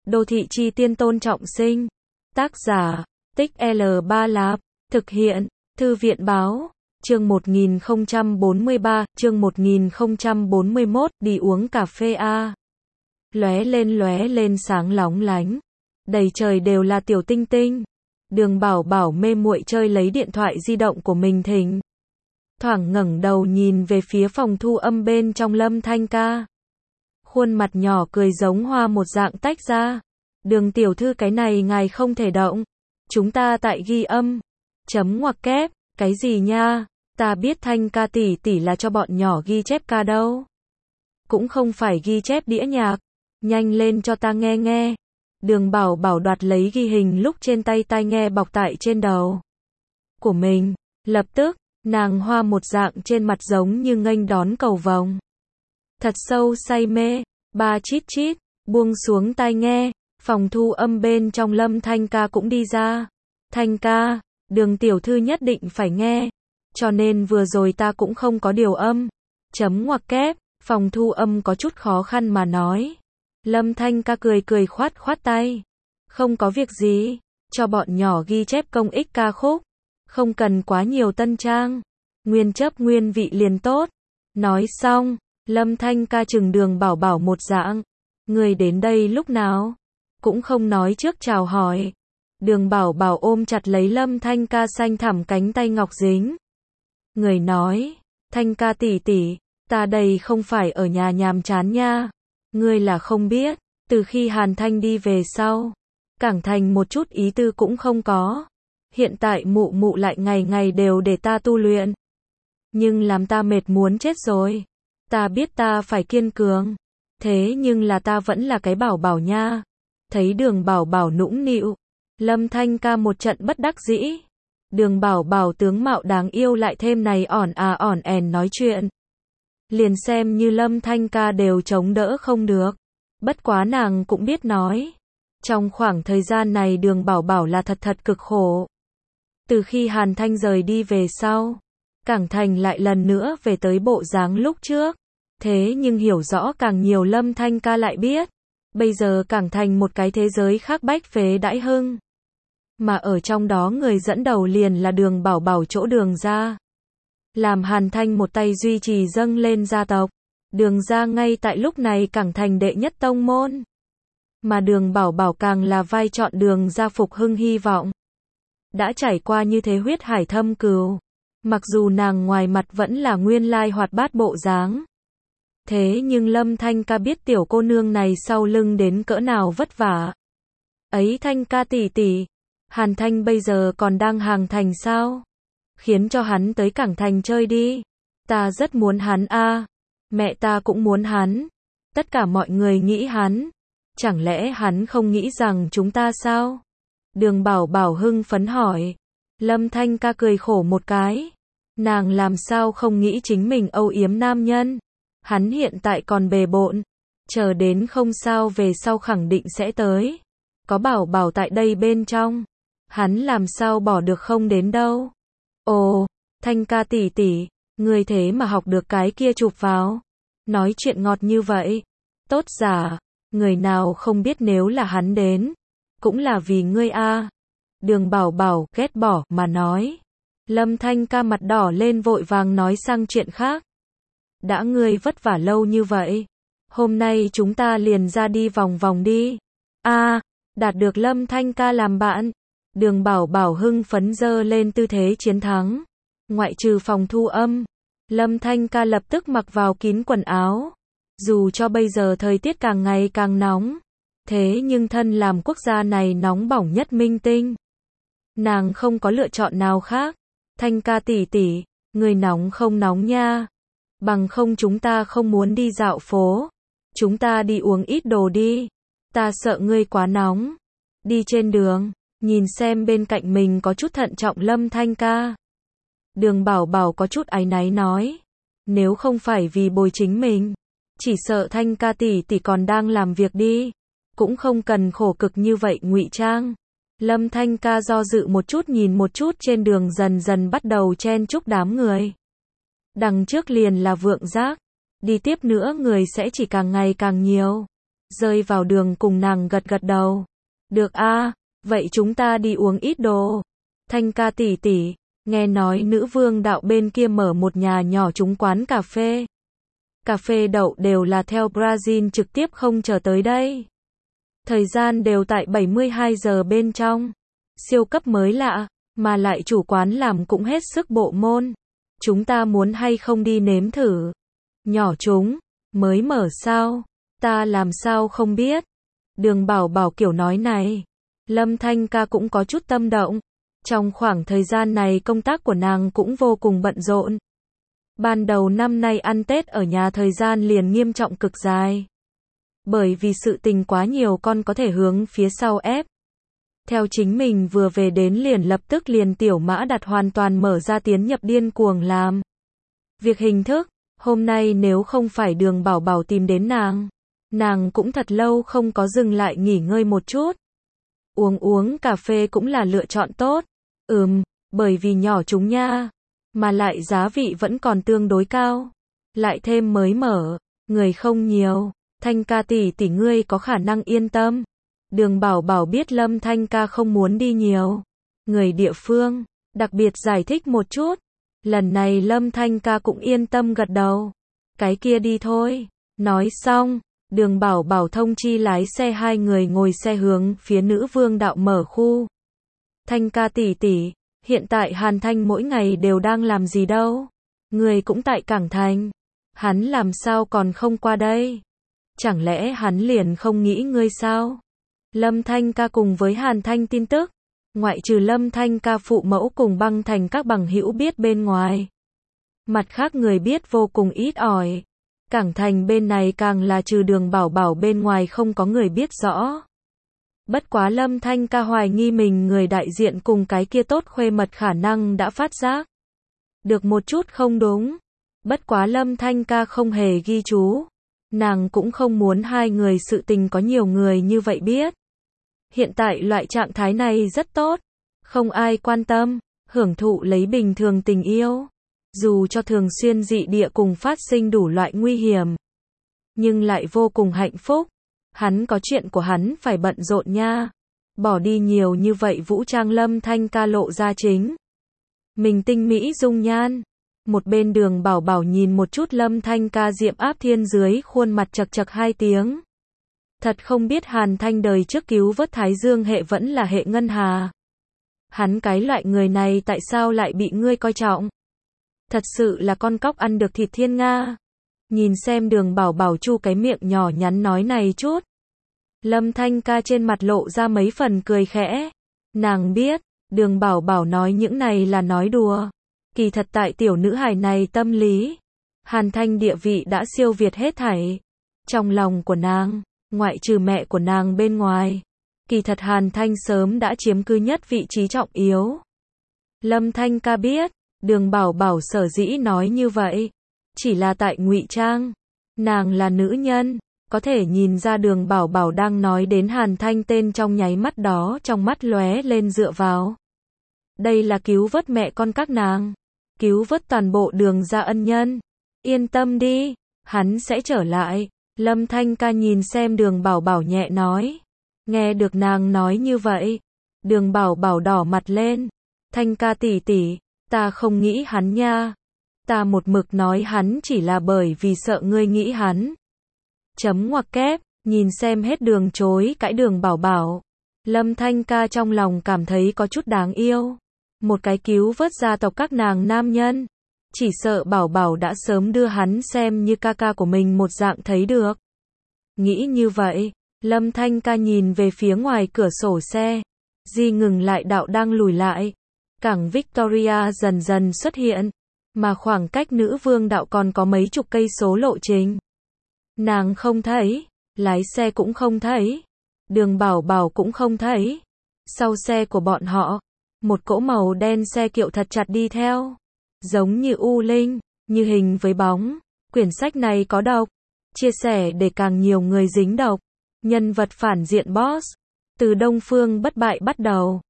Đô thị chi tiên Tôn Trọng Sinh. Tác giả, Tích L3 Lạp. Thực hiện, Thư viện báo. Chương 1043, chương 1041, đi uống cà phê a. Lóe lên sáng lóng lánh. Đầy trời đều là tiểu tinh tinh. Đường Bảo Bảo mê muội chơi lấy điện thoại di động của mình thỉnh thoảng ngẩng đầu nhìn về phía phòng thu âm bên trong Lâm Thanh Ca. Khuôn mặt nhỏ cười giống hoa một dạng tách ra. Đường tiểu thư, cái này ngài không thể động. Chúng ta tại ghi âm. Chấm ngoặc kép, cái gì nha? Ta biết Thanh Ca tỷ tỷ là cho bọn nhỏ ghi chép ca đâu. Cũng không phải ghi chép đĩa nhạc. Nhanh lên cho ta nghe nghe. Đường Bảo Bảo đoạt lấy ghi hình lúc trên tay tai nghe bọc tại trên đầu của mình. Lập tức, nàng hoa một dạng trên mặt giống như nghênh đón cầu vồng. Thật sâu say mê, ba chít chít, buông xuống tai nghe, phòng thu âm bên trong Lâm Thanh Ca cũng đi ra. Thanh ca, đường tiểu thư nhất định phải nghe, cho nên vừa rồi ta cũng không có điều âm. Chấm ngoặc kép, phòng thu âm có chút khó khăn mà nói. Lâm Thanh Ca cười khoát tay. Không có việc gì, cho bọn nhỏ ghi chép công ích ca khúc. Không cần quá nhiều tân trang. Nguyên chấp nguyên vị liền tốt. Nói xong, Lâm Thanh Ca chừng Đường Bảo Bảo một dạng. Người đến đây lúc nào? Cũng không nói trước chào hỏi. Đường Bảo Bảo ôm chặt lấy Lâm Thanh Ca xanh thẳm cánh tay ngọc dính. Người nói, Thanh Ca tỷ tỷ, ta đây không phải ở nhà nhàm chán nha. Ngươi là không biết, từ khi Hàn Thanh đi về sau, Cảng Thành một chút ý tư cũng không có. Hiện tại mụ mụ lại ngày ngày đều để ta tu luyện. Nhưng làm ta mệt muốn chết rồi. Ta biết ta phải kiên cường. Thế nhưng là ta vẫn là cái Bảo Bảo nha. Thấy Đường Bảo Bảo nũng nịu, Lâm Thanh Ca một trận bất đắc dĩ. Đường Bảo Bảo tướng mạo đáng yêu lại thêm này ỏn ẻn nói chuyện. Liền xem như Lâm Thanh Ca đều chống đỡ không được. Bất quá nàng cũng biết nói. Trong khoảng thời gian này Đường Bảo Bảo là thật cực khổ. Từ khi Hàn Thanh rời đi về sau, Cảng Thành lại lần nữa về tới bộ dáng lúc trước. Thế nhưng hiểu rõ càng nhiều Lâm Thanh Ca lại biết. Bây giờ Cảng Thành một cái thế giới khác bách phế đãi hưng. Mà ở trong đó người dẫn đầu liền là Đường Bảo Bảo chỗ Đường gia. Làm Hàn Thanh một tay duy trì dâng lên gia tộc. Đường gia ngay tại lúc này Cảng Thành đệ nhất tông môn. Mà Đường Bảo Bảo càng là vai chọn Đường gia phục hưng hy vọng. Đã trải qua như thế huyết hải thâm cừu. Mặc dù nàng ngoài mặt vẫn là nguyên lai hoạt bát bộ dáng. Thế nhưng Lâm Thanh Ca biết tiểu cô nương này sau lưng đến cỡ nào vất vả. Ấy Thanh Ca tỷ tỷ, Hàn Thanh bây giờ còn đang hàng thành sao? Khiến cho hắn tới Cảng Thành chơi đi. Ta rất muốn hắn a. Mẹ ta cũng muốn hắn. Tất cả mọi người nghĩ hắn. Chẳng lẽ hắn không nghĩ rằng chúng ta sao? Đường Bảo Bảo hưng phấn hỏi. Lâm Thanh Ca cười khổ một cái. Nàng làm sao không nghĩ chính mình âu yếm nam nhân. Hắn hiện tại còn bề bộn. Chờ đến không sao về sau khẳng định sẽ tới. Có Bảo Bảo tại đây bên trong. Hắn làm sao bỏ được không đến đâu. Ồ, Thanh Ca tỷ tỷ, ngươi thế mà học được cái kia chụp vào. Nói chuyện ngọt như vậy. Tốt giả, người nào không biết nếu là hắn đến. Cũng là vì ngươi a. Đường Bảo Bảo ghét bỏ mà nói. Lâm Thanh Ca mặt đỏ lên vội vàng nói sang chuyện khác. Đã ngươi vất vả lâu như vậy. Hôm nay chúng ta liền ra đi vòng vòng đi. A, đạt được Lâm Thanh Ca làm bạn. Đường Bảo Bảo hưng phấn dơ lên tư thế chiến thắng. Ngoại trừ phòng thu âm, Lâm Thanh Ca lập tức mặc vào kín quần áo. Dù cho bây giờ thời tiết càng ngày càng nóng, thế nhưng thân làm quốc gia này nóng bỏng nhất minh tinh. Nàng không có lựa chọn nào khác. Thanh Ca tỷ tỷ, người nóng không nóng nha. Bằng không chúng ta không muốn đi dạo phố. Chúng ta đi uống ít đồ đi. Ta sợ ngươi quá nóng. Đi trên đường, nhìn xem bên cạnh mình có chút thận trọng Lâm Thanh Ca. Đường Bảo Bảo có chút áy náy nói. Nếu không phải vì bồi chính mình, chỉ sợ Thanh Ca tỷ tỷ còn đang làm việc đi. Cũng không cần khổ cực như vậy ngụy trang. Lâm Thanh Ca do dự một chút nhìn một chút trên đường dần dần bắt đầu chen chúc đám người. Đằng trước liền là Vượng Giác. Đi tiếp nữa người sẽ chỉ càng ngày càng nhiều. rơi vào đường cùng nàng gật gật đầu. Được a, vậy chúng ta đi uống ít đồ. Thanh ca tỷ tỷ, nghe nói nữ vương đạo bên kia mở một nhà nhỏ trúng quán cà phê. Cà phê đậu đều là theo Brazil trực tiếp không chờ tới đây. Thời gian đều tại 72 giờ bên trong. Siêu cấp mới lạ, mà lại chủ quán làm cũng hết sức bộ môn. Chúng ta muốn hay không đi nếm thử? Nhỏ chúng, mới mở sao? Ta làm sao không biết? Đường Bảo Bảo kiểu nói này. Lâm Thanh ca cũng có chút tâm động. Trong khoảng thời gian này công tác của nàng cũng vô cùng bận rộn. Ban đầu năm nay ăn Tết ở nhà thời gian liền nghiêm trọng cực dài. Bởi vì sự tình quá nhiều con có thể hướng phía sau ép. Theo chính mình vừa về đến liền lập tức liền tiểu mã đặt hoàn toàn mở ra tiến nhập điên cuồng làm. Việc hình thức, hôm nay nếu không phải Đường Bảo Bảo tìm đến nàng cũng thật lâu không có dừng lại nghỉ ngơi một chút. Uống cà phê cũng là lựa chọn tốt. Bởi vì nhỏ chúng nha, mà lại giá vị vẫn còn tương đối cao. Lại thêm mới mở, người không nhiều. Thanh ca tỷ tỷ ngươi có khả năng yên tâm. Đường Bảo Bảo biết Lâm Thanh ca không muốn đi nhiều. Người địa phương, đặc biệt giải thích một chút. Lần này Lâm Thanh ca cũng yên tâm gật đầu. Cái kia đi thôi. Nói xong, Đường Bảo Bảo thông chi lái xe hai người ngồi xe hướng phía nữ vương đạo mở khu. Thanh ca tỷ tỷ, hiện tại Hàn Thanh mỗi ngày đều đang làm gì đâu? Người cũng tại Cảng Thành. Hắn làm sao còn không qua đây? Chẳng lẽ hắn liền không nghĩ ngươi sao? Lâm Thanh ca cùng với Hàn Thanh tin tức. Ngoại trừ Lâm Thanh ca phụ mẫu cùng Băng Thành các bằng hữu biết bên ngoài. Mặt khác người biết vô cùng ít ỏi. Cảng Thành bên này càng là trừ Đường Bảo Bảo bên ngoài không có người biết rõ. Bất quá Lâm Thanh ca hoài nghi mình người đại diện cùng cái kia tốt khuê mật khả năng đã phát giác được một chút không đúng. Bất quá Lâm Thanh ca không hề ghi chú. Nàng cũng không muốn hai người sự tình có nhiều người như vậy biết. Hiện tại loại trạng thái này rất tốt. Không ai quan tâm, hưởng thụ lấy bình thường tình yêu. Dù cho thường xuyên dị địa cùng phát sinh đủ loại nguy hiểm. Nhưng lại vô cùng hạnh phúc. Hắn có chuyện của hắn phải bận rộn nha. Bỏ đi nhiều như vậy vũ trang Lâm Thanh ca lộ ra chính. Mình tinh mỹ dung nhan. Một bên Đường Bảo Bảo nhìn một chút Lâm Thanh ca diệm áp thiên dưới khuôn mặt chật chật hai tiếng. Thật không biết Hàn Thanh đời trước cứu vớt Thái Dương hệ vẫn là hệ ngân hà. Hắn cái loại người này tại sao lại bị ngươi coi trọng? Thật sự là con cóc ăn được thịt thiên nga. Nhìn xem Đường Bảo Bảo chu cái miệng nhỏ nhắn nói này chút. Lâm Thanh ca trên mặt lộ ra mấy phần cười khẽ. Nàng biết, Đường Bảo Bảo nói những này là nói đùa. Kỳ thật tại tiểu nữ hài này tâm lý. Hàn Thanh địa vị đã siêu việt hết thảy. Trong lòng của nàng, ngoại trừ mẹ của nàng bên ngoài. Kỳ thật Hàn Thanh sớm đã chiếm cứ nhất vị trí trọng yếu. Lâm Thanh ca biết, Đường Bảo Bảo sở dĩ nói như vậy. Chỉ là tại ngụy trang. Nàng là nữ nhân. Có thể nhìn ra Đường Bảo Bảo đang nói đến Hàn Thanh tên trong nháy mắt đó trong mắt lóe lên dựa vào. Đây là cứu vớt mẹ con các nàng. Cứu vớt toàn bộ Đường gia ân nhân. Yên tâm đi, hắn sẽ trở lại. Lâm Thanh ca nhìn xem Đường Bảo Bảo nhẹ nói. Nghe được nàng nói như vậy. Đường Bảo Bảo đỏ mặt lên. Thanh ca tỷ tỷ, ta không nghĩ hắn nha. Ta một mực nói hắn chỉ là bởi vì sợ ngươi nghĩ hắn. Chấm ngoặc kép, nhìn xem hết đường chối cãi Đường Bảo Bảo. Lâm Thanh ca trong lòng cảm thấy có chút đáng yêu. Một cái cứu vớt gia tộc các nàng nam nhân. Chỉ sợ Bảo Bảo đã sớm đưa hắn xem như ca ca của mình một dạng thấy được. Nghĩ như vậy, Lâm Thanh ca nhìn về phía ngoài cửa sổ xe. Di ngừng lại đạo đang lùi lại. Cảng Victoria dần dần xuất hiện. Mà khoảng cách nữ vương đạo còn có mấy chục cây số lộ trình. Nàng không thấy, lái xe cũng không thấy. Đường Bảo Bảo cũng không thấy. Sau xe của bọn họ, một cỗ màu đen xe kiệu thật chặt đi theo. Giống như u linh, như hình với bóng. Quyển sách này có độc. Chia sẻ để càng nhiều người dính độc. Nhân vật phản diện boss. Từ Đông Phương bất bại bắt đầu.